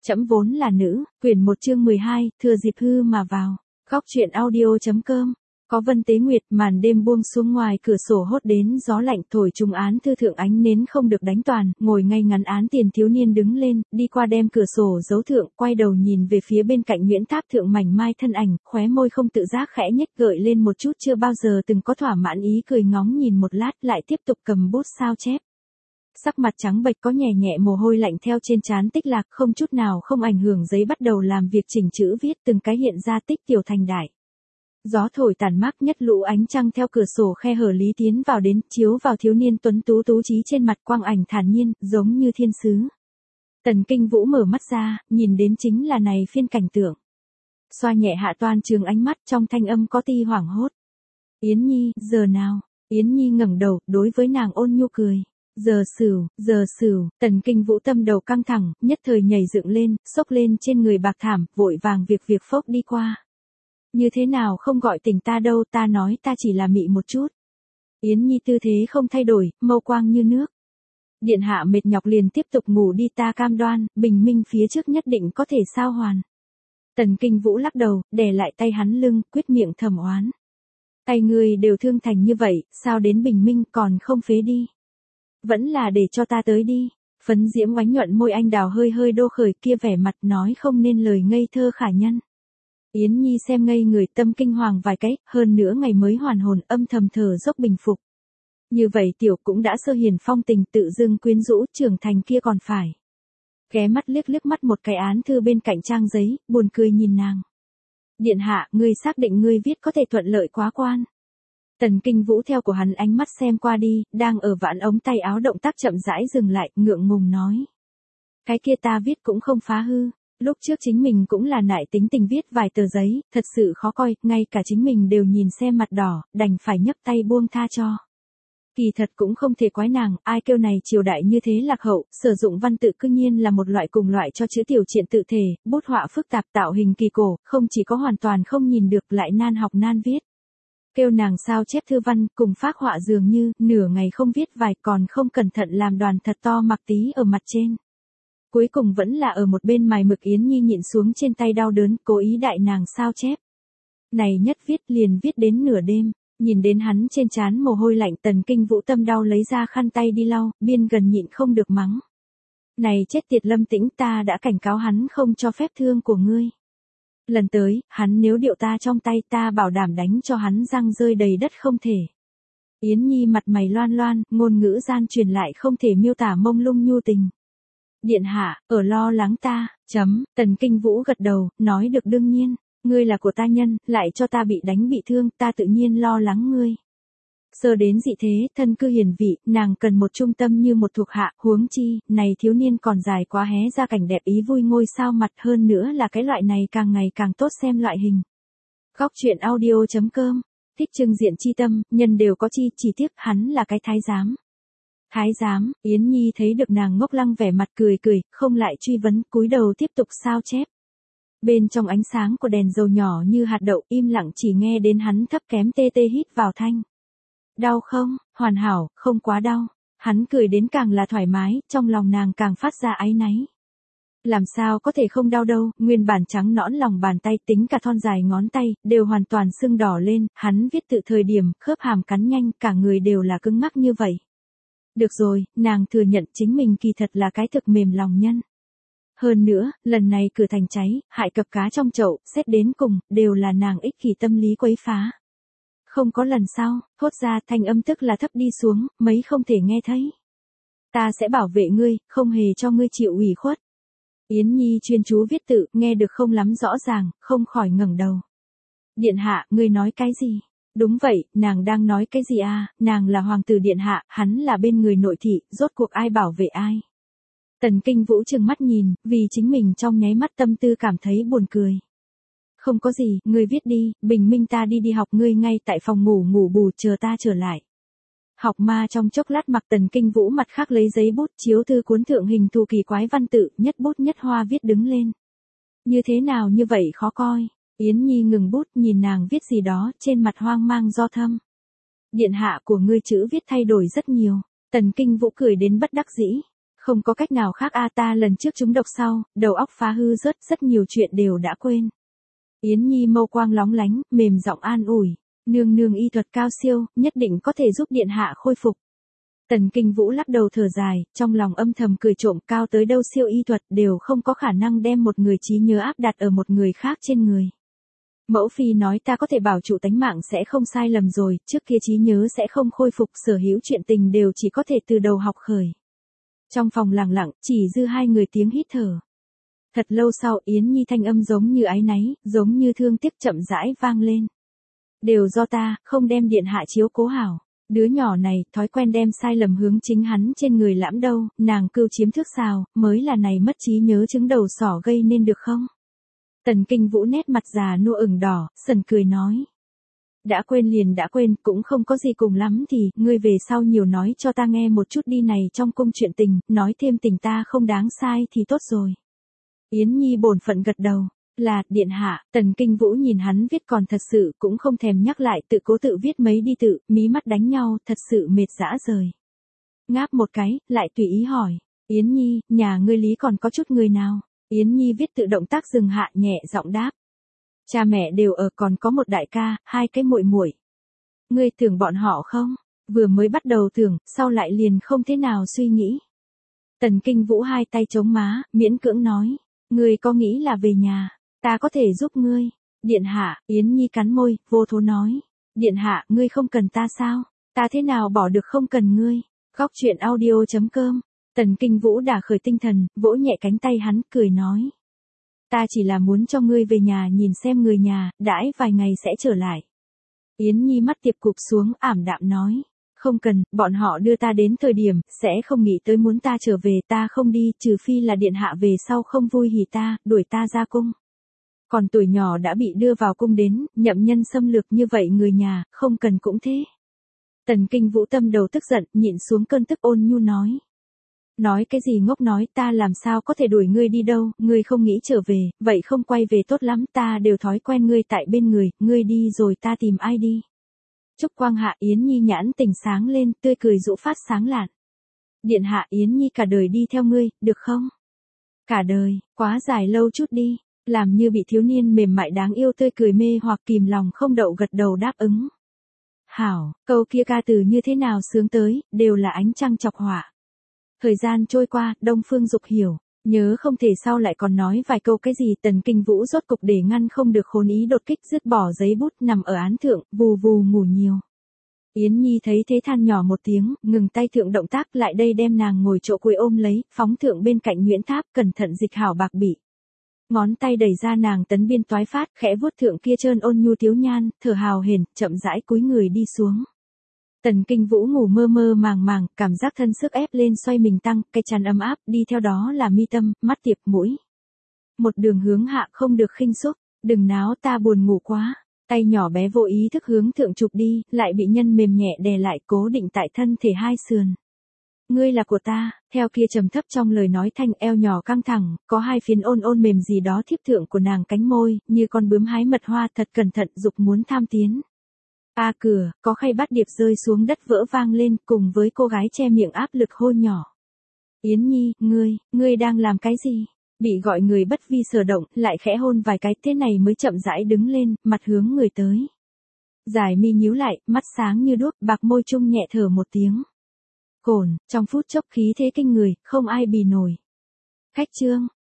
Trẫm vốn là nữ, quyển 1 chương 12, thừa dịp hư mà vào. Góc truyện audio.com. Có Vân Tế Nguyệt, màn đêm buông xuống, ngoài cửa sổ hốt đến gió lạnh thổi trùng án thư thượng ánh nến không được đánh toàn, ngồi ngay ngắn án tiền thiếu niên đứng lên, đi qua đem cửa sổ giấu thượng, quay đầu nhìn về phía bên cạnh Nguyễn Tháp thượng mảnh mai thân ảnh, khóe môi không tự giác khẽ nhếch gợi lên một chút chưa bao giờ từng có thỏa mãn ý cười, ngóng nhìn một lát lại tiếp tục cầm bút sao chép. Sắc mặt trắng bệch, có nhẹ nhẹ mồ hôi lạnh theo trên trán tích lạc, không chút nào không ảnh hưởng giấy bắt đầu làm việc chỉnh chữ viết, từng cái hiện ra tích tiểu thành đại. Gió thổi tàn mát, nhất lũ ánh trăng theo cửa sổ khe hở lý tiến vào đến, chiếu vào thiếu niên tuấn tú tú trí trên mặt, quang ảnh thản nhiên, giống như thiên sứ. Tần Kinh Vũ mở mắt ra, nhìn đến chính là này phiên cảnh tượng. Xoa nhẹ hạ toan trường ánh mắt, trong thanh âm có ti hoảng hốt. Yến Nhi, giờ nào? Yến Nhi ngẩng đầu, đối với nàng ôn nhu cười. Giờ sửu, Tần Kinh Vũ tâm đầu căng thẳng, nhất thời nhảy dựng lên, xốc lên trên người bạc thảm, vội vàng việc phốc đi qua. Như thế nào không gọi tỉnh ta đâu, ta nói ta chỉ là mị một chút. Yến Nhi tư thế không thay đổi, mâu quang như nước. Điện hạ mệt nhọc liền tiếp tục ngủ đi, ta cam đoan, bình minh phía trước nhất định có thể sao hoàn. Tần Kinh Vũ lắc đầu, đè lại tay hắn lưng, quyết miệng thầm oán. Tay người đều thương thành như vậy, sao đến bình minh còn không phế đi. Vẫn là để cho ta tới đi. Phấn diễm oánh nhuận môi anh đào hơi đô khởi, kia vẻ mặt nói không nên lời ngây thơ khả nhân. Yến Nhi xem ngây người, tâm kinh hoàng vài cái, hơn nữa ngày mới hoàn hồn, âm thầm thở dốc bình phục. Như vậy tiểu cũng đã sơ hiền phong tình, tự dưng quyến rũ, trưởng thành kia còn phải. Ghé mắt liếc mắt một cái án thư bên cạnh trang giấy, buồn cười nhìn nàng. Điện hạ, ngươi xác định ngươi viết có thể thuận lợi quá quan. Tần Kinh Vũ theo của hắn ánh mắt xem qua đi, đang ở vãn ống tay áo động tác chậm rãi dừng lại, ngượng ngùng nói. Cái kia ta viết cũng không phá hư, lúc trước chính mình cũng là nại tính tình viết vài tờ giấy, thật sự khó coi, ngay cả chính mình đều nhìn xem mặt đỏ, đành phải nhấc tay buông tha cho. Kỳ thật cũng không thể quái nàng, ai kêu này triều đại như thế lạc hậu, sử dụng văn tự cư nhiên là một loại cùng loại cho chữ tiểu triện tự thể, bút họa phức tạp tạo hình kỳ cổ, không chỉ có hoàn toàn không nhìn được lại nan học nan viết. Kêu nàng sao chép thư văn, cùng phác họa dường như, nửa ngày không viết vài, còn không cẩn thận làm đoàn thật to mặc tí ở mặt trên. Cuối cùng vẫn là ở một bên mài mực. Yến Nhi nhịn xuống trên tay đau đớn, cố ý đại nàng sao chép. Này nhất viết liền viết đến nửa đêm, nhìn đến hắn trên trán mồ hôi lạnh, Tần Kinh Vũ tâm đau lấy ra khăn tay đi lau, biên gần nhịn không được mắng. Này chết tiệt Lâm Tĩnh, ta đã cảnh cáo hắn không cho phép thương của ngươi. Lần tới, hắn nếu điệu ta trong tay, ta bảo đảm đánh cho hắn răng rơi đầy đất không thể. Yến Nhi mặt mày loan loan, ngôn ngữ gian truyền lại không thể miêu tả mông lung nhu tình. Điện hạ, ở lo lắng ta, Tần Kinh Vũ gật đầu, nói được đương nhiên, ngươi là của ta nhân, lại cho ta bị đánh bị thương, ta tự nhiên lo lắng ngươi. Sơ đến dị thế, thân cư hiền vị, nàng cần một trung tâm như một thuộc hạ, huống chi, này thiếu niên còn dài quá hé ra cảnh đẹp ý vui ngôi sao mặt, hơn nữa là cái loại này càng ngày càng tốt xem loại hình. Góc truyện audio.com, thích trưng diện chi tâm, nhân đều có chi, chỉ tiếc hắn là cái thái giám. Thái giám, Yến Nhi thấy được nàng ngốc lăng vẻ mặt cười, không lại truy vấn, cúi đầu tiếp tục sao chép. Bên trong ánh sáng của đèn dầu nhỏ như hạt đậu, im lặng chỉ nghe đến hắn thấp kém tê hít vào thanh. Đau không? Hoàn hảo, không quá đau. Hắn cười đến càng là thoải mái, trong lòng nàng càng phát ra áy náy. Làm sao có thể không đau đâu, nguyên bản trắng nõn lòng bàn tay, tính cả thon dài ngón tay, đều hoàn toàn sưng đỏ lên, hắn viết tự thời điểm, khớp hàm cắn nhanh, cả người đều là cứng ngắc như vậy. Được rồi, nàng thừa nhận chính mình kỳ thật là cái thực mềm lòng nhân. Hơn nữa, lần này cửa thành cháy, hại cập cá trong chậu, xét đến cùng, đều là nàng ích kỷ tâm lý quấy phá. Không có lần sau, thốt ra thanh âm tức là thấp đi xuống, mấy không thể nghe thấy. Ta sẽ bảo vệ ngươi, không hề cho ngươi chịu ủy khuất. Yến Nhi chuyên chú viết tự, nghe được không lắm rõ ràng, không khỏi ngẩng đầu. Điện hạ, ngươi nói cái gì? Đúng vậy, nàng đang nói cái gì à, nàng là hoàng tử điện hạ, hắn là bên người nội thị, rốt cuộc ai bảo vệ ai. Tần Kinh Vũ trừng mắt nhìn, vì chính mình trong nháy mắt tâm tư cảm thấy buồn cười. Không có gì, ngươi viết đi, bình minh ta đi học, ngươi ngay tại phòng ngủ bù, chờ ta trở lại. Học ma trong chốc lát, mặc Tần Kinh Vũ mặt khác lấy giấy bút chiếu thư cuốn thượng hình thù kỳ quái văn tự, nhất bút nhất hoa viết đứng lên. Như thế nào như vậy khó coi. Yến Nhi ngừng bút, nhìn nàng viết gì đó, trên mặt hoang mang do thâm. Điện hạ của ngươi chữ viết thay đổi rất nhiều. Tần Kinh Vũ cười đến bất đắc dĩ. Không có cách nào khác ta lần trước trúng độc sau, đầu óc phá hư rất nhiều chuyện đều đã quên. Yến Nhi mâu quang lóng lánh, mềm giọng an ủi. Nương nương y thuật cao siêu, nhất định có thể giúp điện hạ khôi phục. Tần Kinh Vũ lắc đầu thở dài, trong lòng âm thầm cười trộm, cao tới đâu siêu y thuật đều không có khả năng đem một người trí nhớ áp đặt ở một người khác trên người. Mẫu phi nói ta có thể bảo trụ tánh mạng sẽ không sai lầm rồi, trước kia trí nhớ sẽ không khôi phục, sở hữu chuyện tình đều chỉ có thể từ đầu học khởi. Trong phòng lặng lặng, chỉ dư hai người tiếng hít thở. Thật lâu sau, Yến Nhi thanh âm giống như áy náy, giống như thương tiếc chậm rãi vang lên. Đều do ta, không đem điện hạ chiếu cố hảo. Đứa nhỏ này, thói quen đem sai lầm hướng chính hắn trên người lãm đâu, nàng cưu chiếm thước sao, mới là này mất trí nhớ chứng đầu sỏ gây nên được không? Tần Kinh Vũ nét mặt già nua ửng đỏ, sần cười nói. Đã quên liền đã quên, cũng không có gì cùng lắm thì, ngươi về sau nhiều nói cho ta nghe một chút đi này trong cung chuyện tình, nói thêm tình ta không đáng sai thì tốt rồi. Yến Nhi bổn phận gật đầu. Là, điện hạ, Tần Kinh Vũ nhìn hắn viết còn thật sự cũng không thèm nhắc lại, tự cố tự viết mấy đi tự, mí mắt đánh nhau, thật sự mệt dã rời. Ngáp một cái, lại tùy ý hỏi. Yến Nhi, nhà ngươi Lý còn có chút người nào? Yến Nhi viết tự động tác dừng hạ, nhẹ giọng đáp. Cha mẹ đều ở, còn có một đại ca, hai cái muội muội. Ngươi tưởng bọn họ không? Vừa mới bắt đầu tưởng, sau lại liền không thế nào suy nghĩ. Tần Kinh Vũ hai tay chống má, miễn cưỡng nói. Ngươi có nghĩ là về nhà? Ta có thể giúp ngươi. Điện hạ, Yến Nhi cắn môi, vô thố nói. Điện hạ, ngươi không cần ta sao? Ta thế nào bỏ được không cần ngươi? Góc truyện audio.com. Tần Kinh Vũ đã khởi tinh thần, vỗ nhẹ cánh tay hắn, cười nói. Ta chỉ là muốn cho ngươi về nhà nhìn xem người nhà, đãi vài ngày sẽ trở lại. Yến Nhi mắt tiệp cụp xuống, ảm đạm nói. Không cần, bọn họ đưa ta đến thời điểm, sẽ không nghĩ tới muốn ta trở về, ta không đi, trừ phi là điện hạ về sau không vui hỉ ta, đuổi ta ra cung. Còn tuổi nhỏ đã bị đưa vào cung đến, nhậm nhân xâm lược như vậy người nhà, không cần cũng thế. Tần Kinh Vũ tâm đầu tức giận, nhịn xuống cơn tức ôn nhu nói. Nói cái gì ngốc nói, ta làm sao có thể đuổi ngươi đi đâu, ngươi không nghĩ trở về, vậy không quay về tốt lắm, ta đều thói quen ngươi tại bên người, ngươi đi rồi ta tìm ai đi. Trúc quang hạ Yến Nhi nhãn tỉnh sáng lên, tươi cười rũ phát sáng lạn. Điện hạ Yến Nhi cả đời đi theo ngươi, được không? Cả đời, quá dài lâu chút đi. Làm như bị thiếu niên mềm mại đáng yêu tươi cười mê hoặc kìm lòng không đậu gật đầu đáp ứng. Hảo, câu kia ca từ như thế nào sướng tới, đều là ánh trăng chọc họa. Thời gian trôi qua, Đông Phương Dục hiểu, nhớ không thể sau lại còn nói vài câu cái gì. Tần Kinh Vũ rốt cục để ngăn không được khốn ý đột kích, dứt bỏ giấy bút nằm ở án thượng, vù vù ngủ nhiều. Yến Nhi thấy thế than nhỏ một tiếng, ngừng tay thượng động tác lại đây đem nàng ngồi chỗ cuối ôm lấy, phóng thượng bên cạnh Nguyễn Tháp, cẩn thận dịch hảo bạc bị. Ngón tay đẩy ra nàng tấn biên toái phát, khẽ vuốt thượng kia trơn ôn nhu thiếu nhan, thở hào hển, chậm rãi cúi người đi xuống. Tần Kinh Vũ ngủ mơ mơ màng màng, cảm giác thân sức ép lên xoay mình tăng, cái chăn ấm áp, đi theo đó là mi tâm, mắt tiệp mũi. Một đường hướng hạ không được khinh xúc, đừng náo ta buồn ngủ quá. Tay nhỏ bé vô ý thức hướng thượng chụp đi, lại bị nhân mềm nhẹ đè lại cố định tại thân thể hai sườn. Ngươi là của ta, theo kia trầm thấp trong lời nói thanh eo nhỏ căng thẳng, có hai phiến ôn ôn mềm gì đó thiếp thượng của nàng cánh môi, như con bướm hái mật hoa thật cẩn thận dục muốn tham tiến. Cửa, có khay bát điệp rơi xuống đất vỡ vang lên cùng với cô gái che miệng áp lực hôn nhỏ. Yến Nhi, ngươi đang làm cái gì? Bị gọi người bất vi sở động, lại khẽ hôn vài cái thế này mới chậm rãi đứng lên, mặt hướng người tới. Dài mi nhíu lại, mắt sáng như đuốc, bạc môi chung nhẹ thở một tiếng. Cồn, trong phút chốc khí thế kinh người, không ai bì nổi. Khách trương,